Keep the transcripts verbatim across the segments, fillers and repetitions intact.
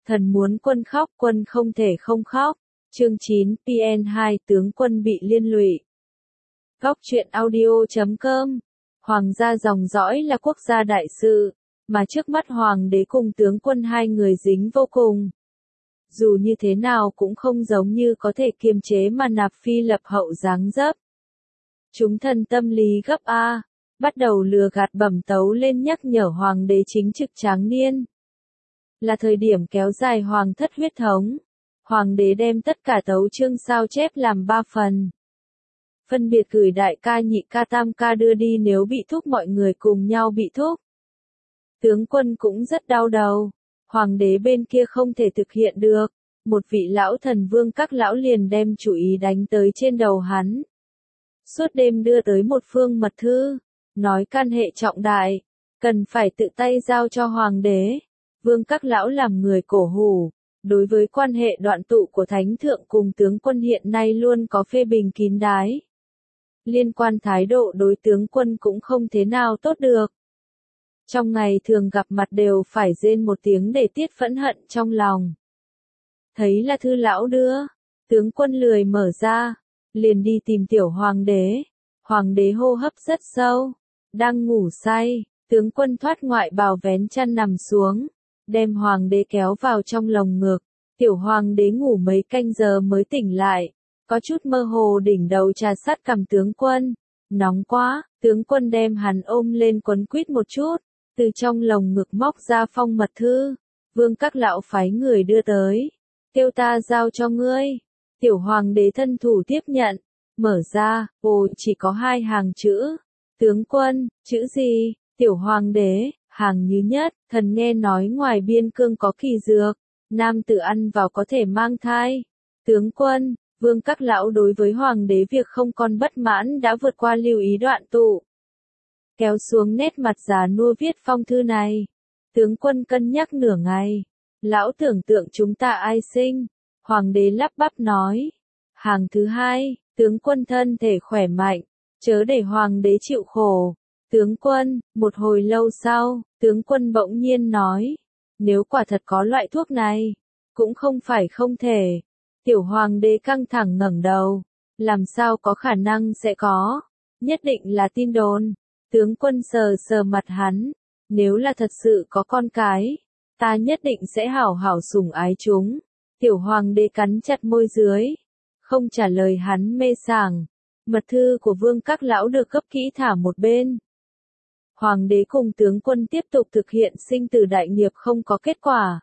Thần muốn quân khóc, quân không thể không khóc. Chương chín, pê en hai tướng quân bị liên lụy. Góc truyện audio chấm com. Hoàng gia dòng dõi là quốc gia đại sự, mà trước mắt hoàng đế cùng tướng quân hai người dính vô cùng. Dù như thế nào cũng không giống như có thể kiềm chế mà nạp phi lập hậu dáng dấp. Chúng thần tâm lý gấp A, bắt đầu lừa gạt bẩm tấu lên nhắc nhở hoàng đế chính trực tráng niên. Là thời điểm kéo dài hoàng thất huyết thống. Hoàng đế đem tất cả tấu chương sao chép làm ba phần. Phân biệt gửi đại ca nhị ca tam ca đưa đi nếu bị thúc mọi người cùng nhau bị thúc. Tướng quân cũng rất đau đầu. Hoàng đế bên kia không thể thực hiện được. Một vị lão thần vương các lão liền đem chủ ý đánh tới trên đầu hắn. Suốt đêm đưa tới một phương mật thư. Nói can hệ trọng đại. Cần phải tự tay giao cho hoàng đế. Vương các lão làm người cổ hủ. Đối với quan hệ đoạn tụ của thánh thượng cùng tướng quân hiện nay luôn có phê bình kín đáo. Liên quan thái độ đối tướng quân cũng không thế nào tốt được. Trong ngày thường gặp mặt đều phải rên một tiếng để tiết phẫn hận trong lòng. Thấy là thư lão đưa, tướng quân lười mở ra, liền đi tìm tiểu hoàng đế. Hoàng đế hô hấp rất sâu, đang ngủ say, tướng quân thoát ngoại bào vén chăn nằm xuống, đem hoàng đế kéo vào trong lồng ngực. Tiểu hoàng đế ngủ mấy canh giờ mới tỉnh lại, có chút mơ hồ đỉnh đầu trà sát cằm tướng quân. Nóng quá, tướng quân đem hắn ôm lên quấn quýt một chút, từ trong lồng ngực móc ra phong mật thư. Vương các lão phái người đưa tới, kêu ta giao cho ngươi. Tiểu hoàng đế thân thủ tiếp nhận, mở ra, ồ chỉ có hai hàng chữ. Tướng quân, chữ gì? Tiểu hoàng đế, hàng như nhất, thần nghe nói ngoài biên cương có kỳ dược, nam tử ăn vào có thể mang thai. Tướng quân, vương các lão đối với hoàng đế việc không còn bất mãn đã vượt qua lưu ý đoạn tụ. Kéo xuống nét mặt già nua viết phong thư này. Tướng quân cân nhắc nửa ngày. Lão tưởng tượng chúng ta ai sinh. Hoàng đế lắp bắp nói. Hàng thứ hai, tướng quân thân thể khỏe mạnh, chớ để hoàng đế chịu khổ. Tướng quân, một hồi lâu sau, tướng quân bỗng nhiên nói. Nếu quả thật có loại thuốc này, cũng không phải không thể. Tiểu hoàng đế căng thẳng ngẩng đầu. Làm sao có khả năng sẽ có? Nhất định là tin đồn. Tướng quân sờ sờ mặt hắn. Nếu là thật sự có con cái, ta nhất định sẽ hảo hảo sủng ái chúng. Tiểu hoàng đế cắn chặt môi dưới, không trả lời hắn mê sảng. Mật thư của vương các lão được cấp kỹ thả một bên. Hoàng đế cùng tướng quân tiếp tục thực hiện sinh tử đại nghiệp không có kết quả.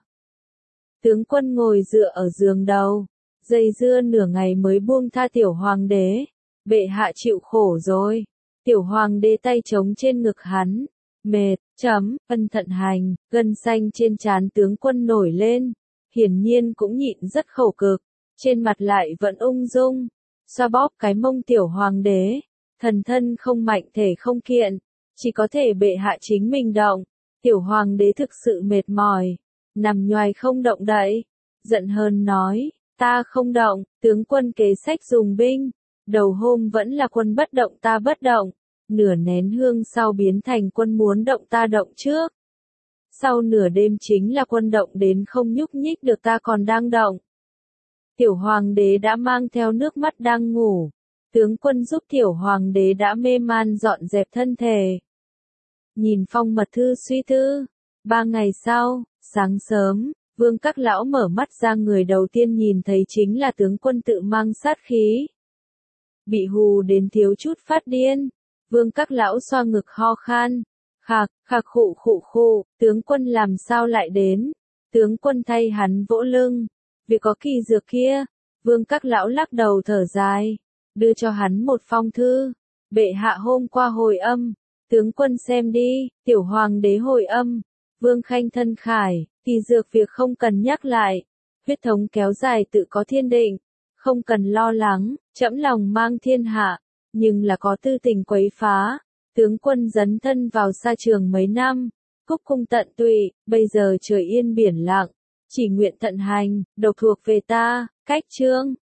Tướng quân ngồi dựa ở giường đầu, dây dưa nửa ngày mới buông tha tiểu hoàng đế. Bệ hạ chịu khổ rồi. Tiểu hoàng đế tay trống trên ngực hắn. Mệt, chấm, ân thận hành, gân xanh trên trán tướng quân nổi lên. Hiển nhiên cũng nhịn rất khổ cực. Trên mặt lại vẫn ung dung. Xoa bóp cái mông tiểu hoàng đế. Thần thân không mạnh thể không kiện. Chỉ có thể bệ hạ chính mình động. Tiểu hoàng đế thực sự mệt mỏi. Nằm nhoài không động đậy. Giận hơn nói. Ta không động, tướng quân kế sách dùng binh. Đầu hôm vẫn là quân bất động ta bất động. Nửa nén hương sau biến thành quân muốn động ta động trước. Sau nửa đêm chính là quân động đến không nhúc nhích được ta còn đang động. Tiểu hoàng đế đã mang theo nước mắt đang ngủ. Tướng quân giúp tiểu hoàng đế đã mê man dọn dẹp thân thể. Nhìn phong mật thư suy tư. Ba ngày sau, sáng sớm, vương các lão mở mắt ra, người đầu tiên nhìn thấy chính là tướng quân tự mang sát khí. Bị hù đến thiếu chút phát điên. Vương các lão xoa ngực ho khan. Khạc, khạc khụ khụ khụ, tướng quân làm sao lại đến? Tướng quân thay hắn vỗ lưng. Việc có kỳ dược kia. Vương các lão lắc đầu thở dài. Đưa cho hắn một phong thư. Bệ hạ hôm qua hồi âm. Tướng quân xem đi, tiểu hoàng đế hồi âm. Vương khanh thân khải, kỳ dược việc không cần nhắc lại. Huyết thống kéo dài tự có thiên định. Không cần lo lắng, trẫm lòng mang thiên hạ. Nhưng là có tư tình quấy phá. Tướng quân dấn thân vào sa trường mấy năm. Cúc cung tận tụy, bây giờ trời yên biển lặng. Chỉ nguyện thận hành, độc thuộc về ta. Cách chương.